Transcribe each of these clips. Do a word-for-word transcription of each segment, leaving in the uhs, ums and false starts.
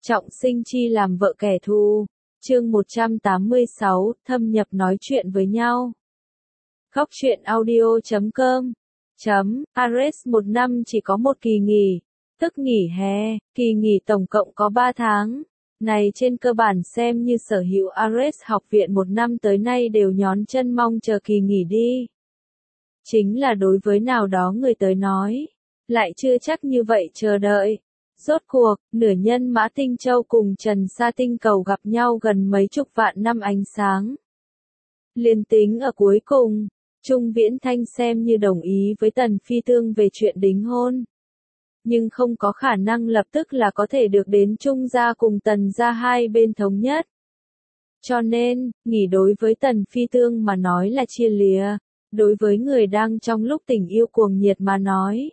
Trọng sinh chi làm vợ kẻ thù. Chương một trăm tám mươi sáu, thâm nhập nói chuyện với nhau. Góc truyện audio chấm com. Chấm, Ares một năm chỉ có một kỳ nghỉ, tức nghỉ hè, kỳ nghỉ tổng cộng có ba tháng. Này trên cơ bản xem như sở hữu Ares học viện một năm tới nay đều nhón chân mong chờ kỳ nghỉ đi. Chính là đối với nào đó người tới nói, lại chưa chắc như vậy chờ đợi. Rốt cuộc, nửa nhân mã tinh châu cùng Trần Sa tinh cầu gặp nhau gần mấy chục vạn năm ánh sáng. Liên tính ở cuối cùng, Trung Viễn Thanh xem như đồng ý với Tần Phi Tương về chuyện đính hôn. Nhưng không có khả năng lập tức là có thể được đến Trung gia cùng Tần gia hai bên thống nhất. Cho nên, nghỉ đối với Tần Phi Tương mà nói là chia lìa, đối với người đang trong lúc tình yêu cuồng nhiệt mà nói.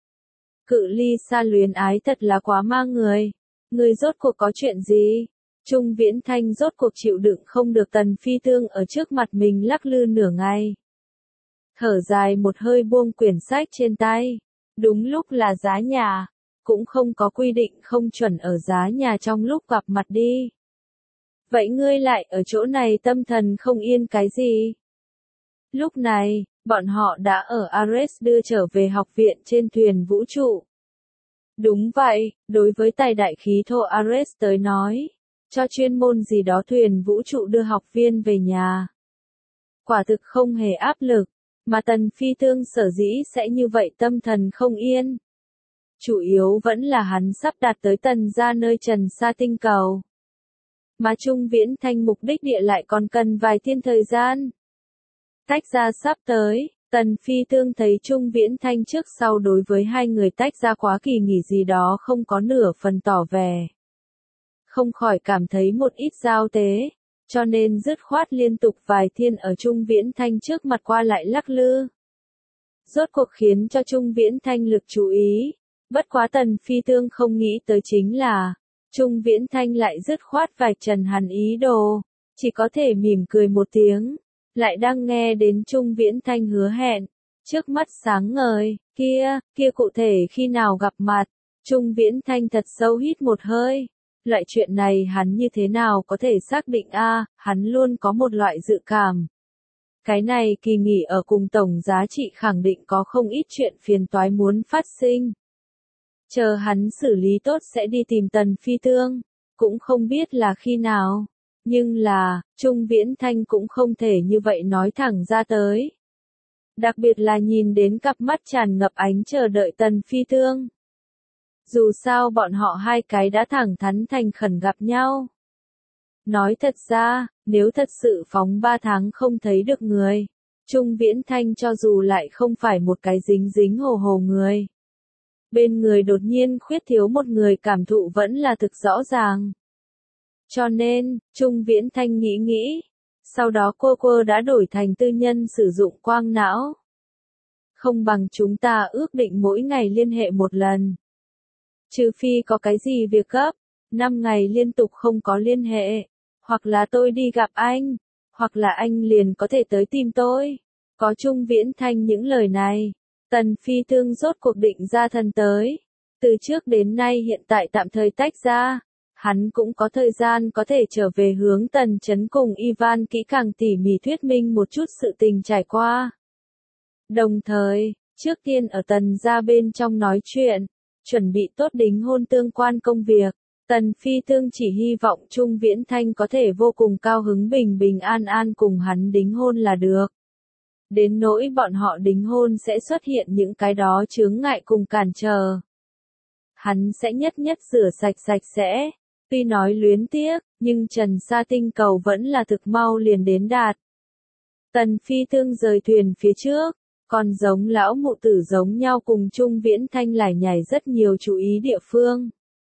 Cự ly xa luyến ái thật là quá ma người. Người rốt cuộc có chuyện gì? Trung Viễn Thanh rốt cuộc chịu đựng không được Tần Phi Tương ở trước mặt mình lắc lư nửa ngày. Thở dài một hơi buông quyển sách trên tay. Đúng lúc là giá nhà. Cũng không có quy định không chuẩn ở giá nhà trong lúc gặp mặt đi. Vậy ngươi lại ở chỗ này tâm thần không yên cái gì? Lúc này, bọn họ đã ở Ares đưa trở về học viện trên thuyền vũ trụ. Đúng vậy, đối với tài đại khí thô Ares tới nói, cho chuyên môn gì đó thuyền vũ trụ đưa học viên về nhà. Quả thực không hề áp lực, mà Tần Phi Tương sở dĩ sẽ như vậy tâm thần không yên. Chủ yếu vẫn là hắn sắp đạt tới Tần gia nơi Trần Sa tinh cầu. Mà Trung Viễn Thanh mục đích địa lại còn cần vài thiên thời gian. Tách ra sắp tới, Tần Phi Tương thấy Trung Viễn Thanh trước sau đối với hai người tách ra quá kỳ nghỉ gì đó không có nửa phần tỏ vẻ. Không khỏi cảm thấy một ít giao tế, cho nên dứt khoát liên tục vài thiên ở Trung Viễn Thanh trước mặt qua lại lắc lư. Rốt cuộc khiến cho Trung Viễn Thanh lực chú ý, bất quá Tần Phi Tương không nghĩ tới chính là, Trung Viễn Thanh lại dứt khoát vạch trần hắn ý đồ, chỉ có thể mỉm cười một tiếng. Lại đang nghe đến Trung Viễn Thanh hứa hẹn, trước mắt sáng ngời, kia, kia cụ thể khi nào gặp mặt, Trung Viễn Thanh thật sâu hít một hơi, loại chuyện này hắn như thế nào có thể xác định a, à, hắn luôn có một loại dự cảm. Cái này kỳ nghỉ ở cùng tổng giá trị khẳng định có không ít chuyện phiền toái muốn phát sinh. Chờ hắn xử lý tốt sẽ đi tìm Tần Phi Tương, cũng không biết là khi nào. Nhưng là, Trung Viễn Thanh cũng không thể như vậy nói thẳng ra tới. Đặc biệt là nhìn đến cặp mắt tràn ngập ánh chờ đợi Tần Phi Tương. Dù sao bọn họ hai cái đã thẳng thắn thành khẩn gặp nhau. Nói thật ra, nếu thật sự phóng ba tháng không thấy được người, Trung Viễn Thanh cho dù lại không phải một cái dính dính hồ hồ người. Bên người đột nhiên khuyết thiếu một người cảm thụ vẫn là thực rõ ràng. Cho nên, Trung Viễn Thanh nghĩ nghĩ, sau đó cô cô đã đổi thành tư nhân sử dụng quang não. Không bằng chúng ta ước định mỗi ngày liên hệ một lần. Trừ phi có cái gì việc gấp, năm ngày liên tục không có liên hệ, hoặc là tôi đi gặp anh, hoặc là anh liền có thể tới tìm tôi. Có Trung Viễn Thanh những lời này, Tần Phi Tương rốt cuộc định ra thân tới. Từ trước đến nay hiện tại tạm thời tách ra. Hắn cũng có thời gian có thể trở về hướng Tần Chấn cùng Ivan kỹ càng tỉ mỉ thuyết minh một chút sự tình trải qua. Đồng thời, trước tiên ở Tần gia bên trong nói chuyện, chuẩn bị tốt đính hôn tương quan công việc, Tần Phi Tương chỉ hy vọng Trung Viễn Thanh có thể vô cùng cao hứng bình bình an an cùng hắn đính hôn là được. Đến nỗi bọn họ đính hôn sẽ xuất hiện những cái đó chướng ngại cùng cản trở. Hắn sẽ nhất nhất rửa sạch sạch sẽ. Tuy nói luyến tiếc, nhưng Trần Sa tinh cầu vẫn là thực mau liền đến đạt. Tần Phi Tương rời thuyền phía trước, còn giống lão mụ tử giống nhau cùng Trung Viễn Thanh lải nhải rất nhiều chú ý địa phương.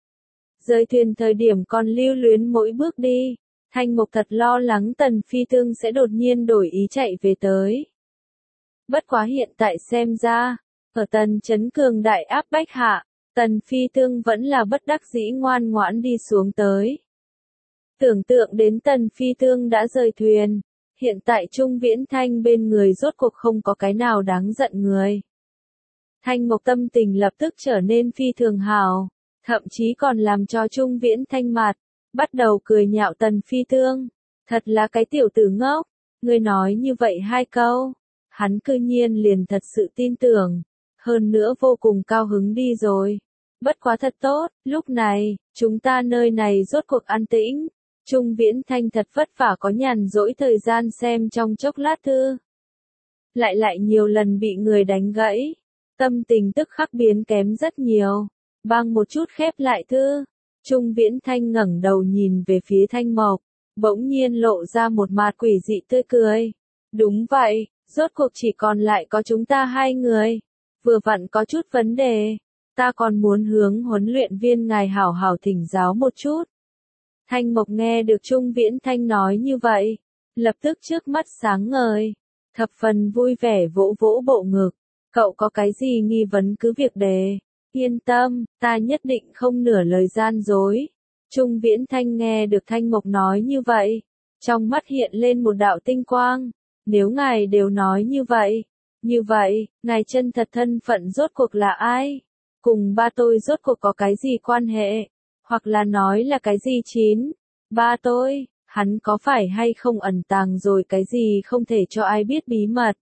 Rời thuyền thời điểm còn lưu luyến mỗi bước đi, Thanh Mục thật lo lắng Tần Phi Tương sẽ đột nhiên đổi ý chạy về tới. Bất quá hiện tại xem ra, ở Tần Chấn cường đại áp bách hạ, Tần Phi Tương vẫn là bất đắc dĩ ngoan ngoãn đi xuống tới. Tưởng tượng đến Tần Phi Tương đã rời thuyền, hiện tại Trung Viễn Thanh bên người rốt cuộc không có cái nào đáng giận người. Thanh Mộc tâm tình lập tức trở nên phi thường hào, thậm chí còn làm cho Trung Viễn Thanh mặt, bắt đầu cười nhạo Tần Phi Tương. Thật là cái tiểu tử ngốc, ngươi nói như vậy hai câu, hắn cư nhiên liền thật sự tin tưởng, hơn nữa vô cùng cao hứng đi rồi. Bất quá thật tốt, lúc này, chúng ta nơi này rốt cuộc an tĩnh. Trung Viễn Thanh thật vất vả có nhàn rỗi thời gian xem trong chốc lát thư. Lại lại nhiều lần bị người đánh gãy, tâm tình tức khắc biến kém rất nhiều. Bang một chút khép lại thư, Trung Viễn Thanh ngẩng đầu nhìn về phía Thanh Mộc, bỗng nhiên lộ ra một mặt quỷ dị tươi cười. Đúng vậy, rốt cuộc chỉ còn lại có chúng ta hai người. Vừa vặn có chút vấn đề, ta còn muốn hướng huấn luyện viên ngài hảo hảo thỉnh giáo một chút. Thanh Mộc nghe được Trung Viễn Thanh nói như vậy, lập tức trước mắt sáng ngời, thập phần vui vẻ vỗ vỗ bộ ngực. Cậu có cái gì nghi vấn cứ việc đề. Yên tâm, ta nhất định không nửa lời gian dối. Trung Viễn Thanh nghe được Thanh Mộc nói như vậy, trong mắt hiện lên một đạo tinh quang. Nếu ngài đều nói như vậy, như vậy, ngài chân thật thân phận rốt cuộc là ai? Cùng ba tôi rốt cuộc có cái gì quan hệ? Hoặc là nói là cái gì chín? Ba tôi, hắn có phải hay không ẩn tàng rồi cái gì không thể cho ai biết bí mật?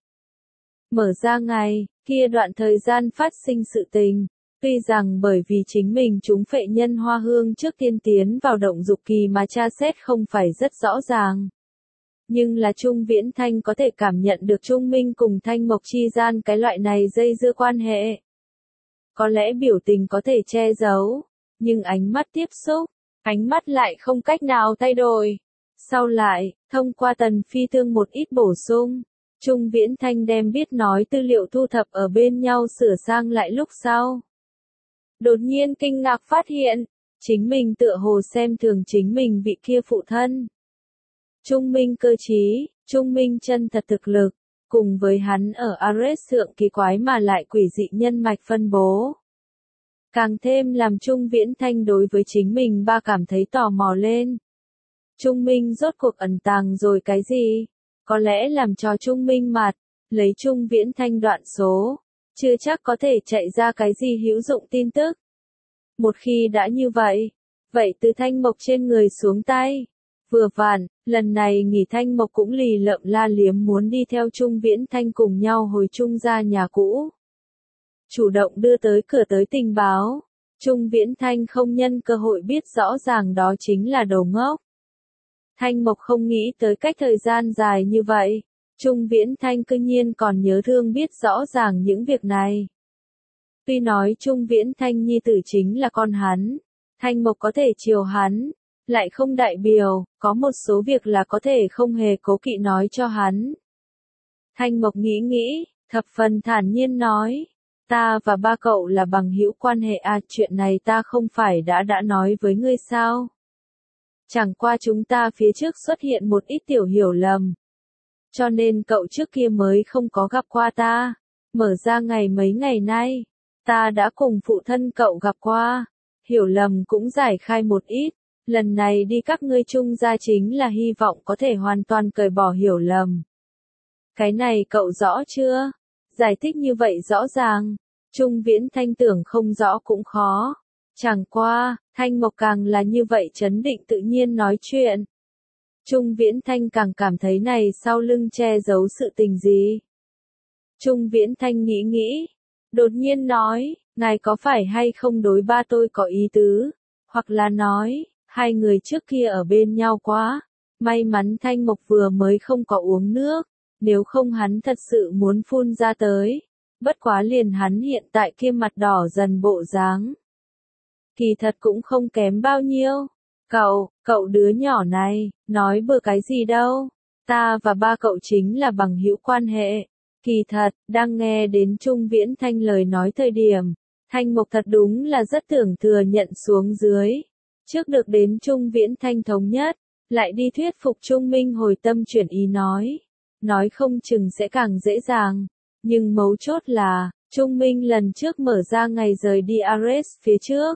Mở ra ngày, kia đoạn thời gian phát sinh sự tình. Tuy rằng bởi vì chính mình chúng phệ nhân hoa hương trước tiên tiến vào động dục kỳ mà tra xét không phải rất rõ ràng. Nhưng là Trung Viễn Thanh có thể cảm nhận được Trung Minh cùng Thanh Mộc chi gian cái loại này dây dưa quan hệ. Có lẽ biểu tình có thể che giấu, nhưng ánh mắt tiếp xúc, ánh mắt lại không cách nào thay đổi. Sau lại, thông qua Tần Phi Tương một ít bổ sung, Trung Viễn Thanh đem biết nói tư liệu thu thập ở bên nhau sửa sang lại lúc sau. Đột nhiên kinh ngạc phát hiện, chính mình tựa hồ xem thường chính mình vị kia phụ thân. Trung Minh cơ trí, Trung Minh chân thật thực lực, cùng với hắn ở Ares thượng kỳ quái mà lại quỷ dị nhân mạch phân bố. Càng thêm làm Trung Viễn Thanh đối với chính mình ba cảm thấy tò mò lên. Trung Minh rốt cuộc ẩn tàng rồi cái gì? Có lẽ làm cho Trung Minh mặt, lấy Trung Viễn Thanh đoạn số, chưa chắc có thể chạy ra cái gì hữu dụng tin tức. Một khi đã như vậy, vậy từ Thanh Mộc trên người xuống tay. Vừa vặn, lần này nghỉ Thanh Mộc cũng lì lợm la liếm muốn đi theo Trung Viễn Thanh cùng nhau hồi Trung ra nhà cũ. Chủ động đưa tới cửa tới tình báo, Trung Viễn Thanh không nhân cơ hội biết rõ ràng đó chính là đồ ngốc. Thanh Mộc không nghĩ tới cách thời gian dài như vậy, Trung Viễn Thanh cư nhiên còn nhớ thương biết rõ ràng những việc này. Tuy nói Trung Viễn Thanh nhi tử chính là con hắn, Thanh Mộc có thể chiều hắn, lại không đại biểu, có một số việc là có thể không hề cố kỵ nói cho hắn. Thanh Mộc nghĩ nghĩ, thập phần thản nhiên nói, ta và ba cậu là bằng hữu quan hệ à, chuyện này ta không phải đã đã nói với ngươi sao? Chẳng qua chúng ta phía trước xuất hiện một ít tiểu hiểu lầm. Cho nên cậu trước kia mới không có gặp qua ta. Mở ra ngày mấy ngày nay, ta đã cùng phụ thân cậu gặp qua. Hiểu lầm cũng giải khai một ít. Lần này đi các ngươi chung ra chính là hy vọng có thể hoàn toàn cởi bỏ hiểu lầm. Cái này cậu rõ chưa? Giải thích như vậy rõ ràng. Trung Viễn Thanh tưởng không rõ cũng khó. Chẳng qua, Thanh Mộc càng là như vậy trấn định tự nhiên nói chuyện. Trung Viễn Thanh càng cảm thấy này sau lưng che giấu sự tình gì. Trung Viễn Thanh nghĩ nghĩ, đột nhiên nói, ngài có phải hay không đối ba tôi có ý tứ, hoặc là nói, hai người trước kia ở bên nhau quá, may mắn Thanh Mộc vừa mới không có uống nước, nếu không hắn thật sự muốn phun ra tới, bất quá liền hắn hiện tại kia mặt đỏ dần bộ dáng. Kỳ thật cũng không kém bao nhiêu. Cậu, cậu đứa nhỏ này, nói bừa cái gì đâu. Ta và ba cậu chính là bằng hữu quan hệ. Kỳ thật, đang nghe đến Trung Viễn Thanh lời nói thời điểm, Thanh Mộc thật đúng là rất tưởng thừa nhận xuống dưới. Trước được đến Trung Viễn Thanh thống nhất, lại đi thuyết phục Trung Minh hồi tâm chuyển ý nói. Nói không chừng sẽ càng dễ dàng. Nhưng mấu chốt là, Trung Minh lần trước mở ra ngày rời đi Ares phía trước.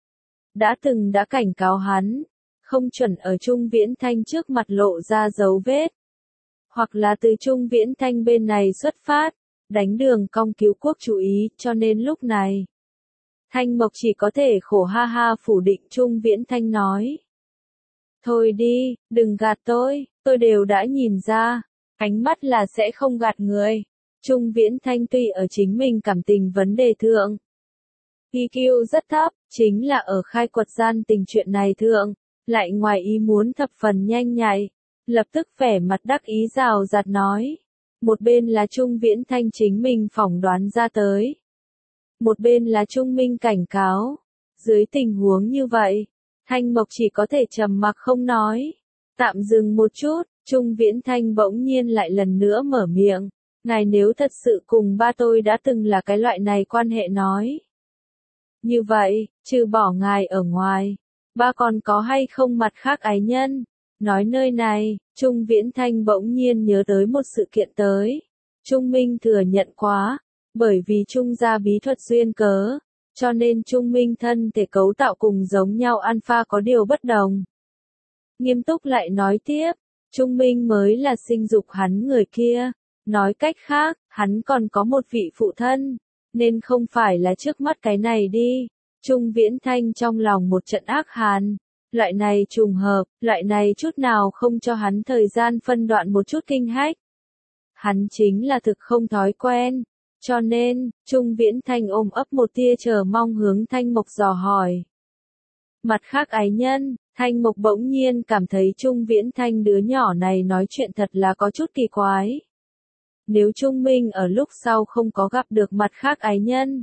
Đã từng đã cảnh cáo hắn, không chuẩn ở Trung Viễn Thanh trước mặt lộ ra dấu vết. Hoặc là từ Trung Viễn Thanh bên này xuất phát, đánh đường cong cứu quốc chú ý, cho nên lúc này. Thanh Mộc chỉ có thể khổ ha ha phủ định Trung Viễn Thanh nói. Thôi đi, đừng gạt tôi, tôi đều đã nhìn ra, ánh mắt là sẽ không gạt người. Trung Viễn Thanh tuy ở chính mình cảm tình vấn đề thượng i kiu rất thấp, chính là ở khai quật gian tình chuyện này thượng, lại ngoài ý muốn thập phần nhanh nhạy, lập tức vẻ mặt đắc ý rào rạt nói. Một bên là Trung Viễn Thanh chính mình phỏng đoán ra tới. Một bên là Trung Minh cảnh cáo. Dưới tình huống như vậy, Thanh Mộc chỉ có thể trầm mặc không nói. Tạm dừng một chút, Trung Viễn Thanh bỗng nhiên lại lần nữa mở miệng. Ngài nếu thật sự cùng ba tôi đã từng là cái loại này quan hệ nói. Như vậy, trừ bỏ ngài ở ngoài, ba còn có hay không mặt khác ái nhân? Nói nơi này, Trung Viễn Thanh bỗng nhiên nhớ tới một sự kiện tới. Trung Minh thừa nhận quá, bởi vì Trung gia bí thuật duyên cớ, cho nên Trung Minh thân thể cấu tạo cùng giống nhau alpha có điều bất đồng. Nghiêm túc lại nói tiếp, Trung Minh mới là sinh dục hắn người kia. Nói cách khác, hắn còn có một vị phụ thân, nên không phải là trước mắt cái này đi. Trung Viễn Thanh trong lòng một trận ác hàn. Loại này trùng hợp, loại này chút nào không cho hắn thời gian phân đoạn một chút kinh hách. Hắn chính là thực không thói quen. Cho nên, Trung Viễn Thanh ôm ấp một tia chờ mong hướng Thanh Mộc dò hỏi. Mặt khác ái nhân, Thanh Mộc bỗng nhiên cảm thấy Trung Viễn Thanh đứa nhỏ này nói chuyện thật là có chút kỳ quái. Nếu Trung Minh ở lúc sau không có gặp được mặt khác ái nhân,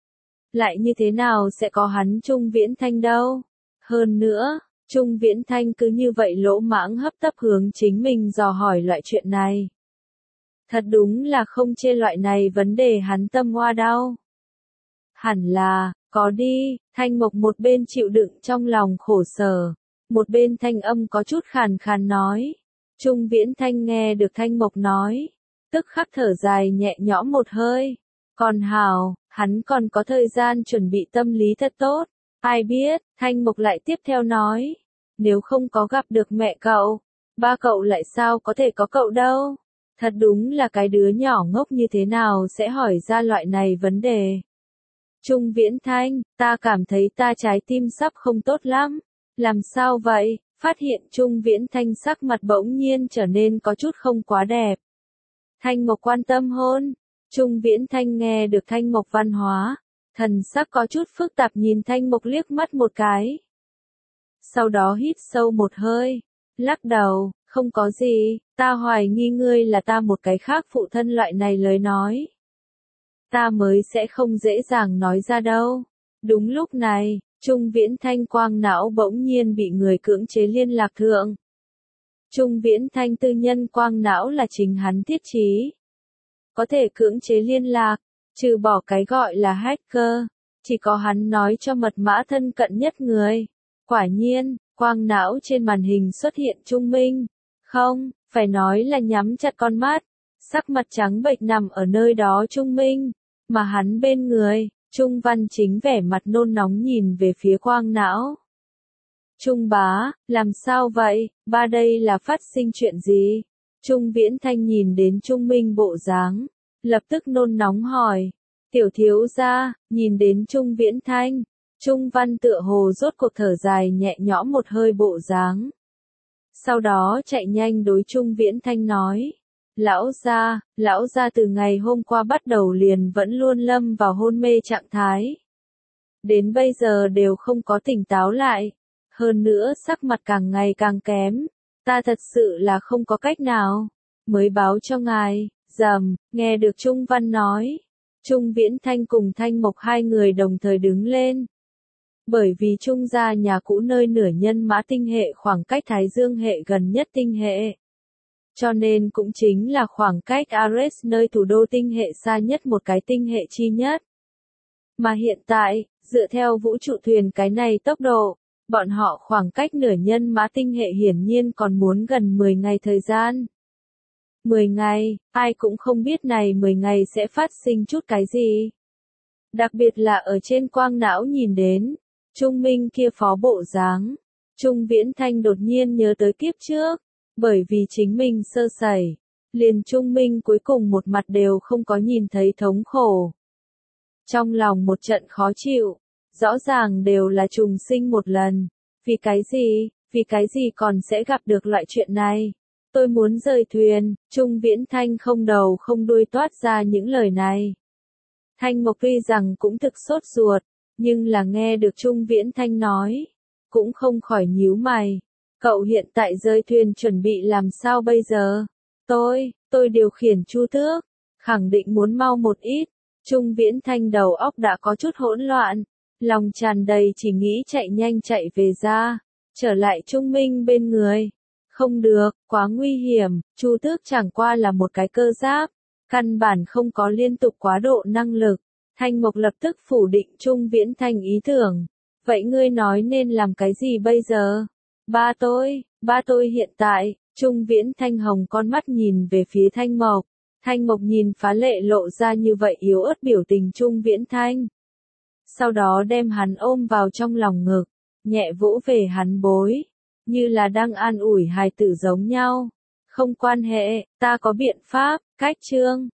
lại như thế nào sẽ có hắn Trung Viễn Thanh đâu? Hơn nữa, Trung Viễn Thanh cứ như vậy lỗ mãng hấp tấp hướng chính mình dò hỏi loại chuyện này. Thật đúng là không chê loại này vấn đề hắn tâm hoa đau. Hẳn là, có đi, Thanh Mộc một bên chịu đựng trong lòng khổ sở, một bên thanh âm có chút khàn khàn nói. Trung Viễn Thanh nghe được Thanh Mộc nói, tức khắc thở dài nhẹ nhõm một hơi. Còn hào, hắn còn có thời gian chuẩn bị tâm lý thật tốt. Ai biết, Thanh Mộc lại tiếp theo nói. Nếu không có gặp được mẹ cậu, ba cậu lại sao có thể có cậu đâu. Thật đúng là cái đứa nhỏ ngốc như thế nào sẽ hỏi ra loại này vấn đề. Trung Viễn Thanh, ta cảm thấy ta trái tim sắp không tốt lắm. Làm sao vậy? Phát hiện Trung Viễn Thanh sắc mặt bỗng nhiên trở nên có chút không quá đẹp. Thanh Mộc quan tâm hôn. Trung Viễn Thanh nghe được Thanh Mộc văn hóa, thần sắc có chút phức tạp nhìn Thanh Mộc liếc mắt một cái. Sau đó hít sâu một hơi, lắc đầu, không có gì, ta hoài nghi ngươi là ta một cái khác phụ thân loại này lời nói. Ta mới sẽ không dễ dàng nói ra đâu. Đúng lúc này, Trung Viễn Thanh quang não bỗng nhiên bị người cưỡng chế liên lạc thượng. Trung Viễn Thanh tư nhân quang não là chính hắn thiết trí. Có thể cưỡng chế liên lạc, trừ bỏ cái gọi là hacker, chỉ có hắn nói cho mật mã thân cận nhất người. Quả nhiên, quang não trên màn hình xuất hiện Trung Minh. Không, phải nói là nhắm chặt con mắt, sắc mặt trắng bệch nằm ở nơi đó Trung Minh, mà hắn bên người, Trung Văn Chính vẻ mặt nôn nóng nhìn về phía quang não. Trung bá, làm sao vậy, ba đây là phát sinh chuyện gì? Trung Viễn Thanh nhìn đến Trung Minh bộ dáng, lập tức nôn nóng hỏi. Tiểu thiếu gia, nhìn đến Trung Viễn Thanh, Trung Văn tựa hồ rốt cuộc thở dài nhẹ nhõm một hơi bộ dáng. Sau đó chạy nhanh đối Trung Viễn Thanh nói. Lão gia, lão gia từ ngày hôm qua bắt đầu liền vẫn luôn lâm vào hôn mê trạng thái. Đến bây giờ đều không có tỉnh táo lại. Hơn nữa sắc mặt càng ngày càng kém. Ta thật sự là không có cách nào. Mới báo cho ngài, dầm, nghe được Trung Văn nói. Trung Viễn Thanh cùng Thanh Mộc hai người đồng thời đứng lên. Bởi vì Trung gia nhà cũ nơi nửa nhân mã tinh hệ khoảng cách Thái Dương hệ gần nhất tinh hệ. Cho nên cũng chính là khoảng cách Ares nơi thủ đô tinh hệ xa nhất một cái tinh hệ chi nhất. Mà hiện tại, dựa theo vũ trụ thuyền cái này tốc độ, bọn họ khoảng cách nửa nhân mã tinh hệ hiển nhiên còn muốn gần mười ngày thời gian. mười ngày, ai cũng không biết này mười ngày sẽ phát sinh chút cái gì. Đặc biệt là ở trên quang não nhìn đến, Trung Minh kia phó bộ dáng, Trung Viễn Thanh đột nhiên nhớ tới kiếp trước, bởi vì chính mình sơ sẩy, liền Trung Minh cuối cùng một mặt đều không có nhìn thấy thống khổ. Trong lòng một trận khó chịu, Rõ ràng đều là trùng sinh một lần. Vì cái gì, vì cái gì còn sẽ gặp được loại chuyện này? Tôi muốn rời thuyền, Trung Viễn Thanh không đầu không đuôi toát ra những lời này. Thanh Mộc tuy rằng cũng thực sốt ruột, nhưng là nghe được Trung Viễn Thanh nói, cũng không khỏi nhíu mày. Cậu hiện tại rơi thuyền chuẩn bị làm sao bây giờ? Tôi, tôi điều khiển Chu Tước, khẳng định muốn mau một ít. Trung Viễn Thanh đầu óc đã có chút hỗn loạn, lòng tràn đầy chỉ nghĩ chạy nhanh chạy về ra, trở lại Trung Minh bên người. Không được, quá nguy hiểm, Chu Tước chẳng qua là một cái cơ giáp, căn bản không có liên tục quá độ năng lực. Thanh Mộc lập tức phủ định Trung Viễn Thanh ý tưởng. Vậy ngươi nói nên làm cái gì bây giờ? Ba tôi, ba tôi hiện tại, Trung Viễn Thanh hồng con mắt nhìn về phía Thanh Mộc. Thanh Mộc nhìn phá lệ lộ ra như vậy yếu ớt biểu tình Trung Viễn Thanh. Sau đó đem hắn ôm vào trong lòng ngực, nhẹ vỗ về hắn bối, như là đang an ủi hài tử giống nhau. Không quan hệ, ta có biện pháp, cách trương.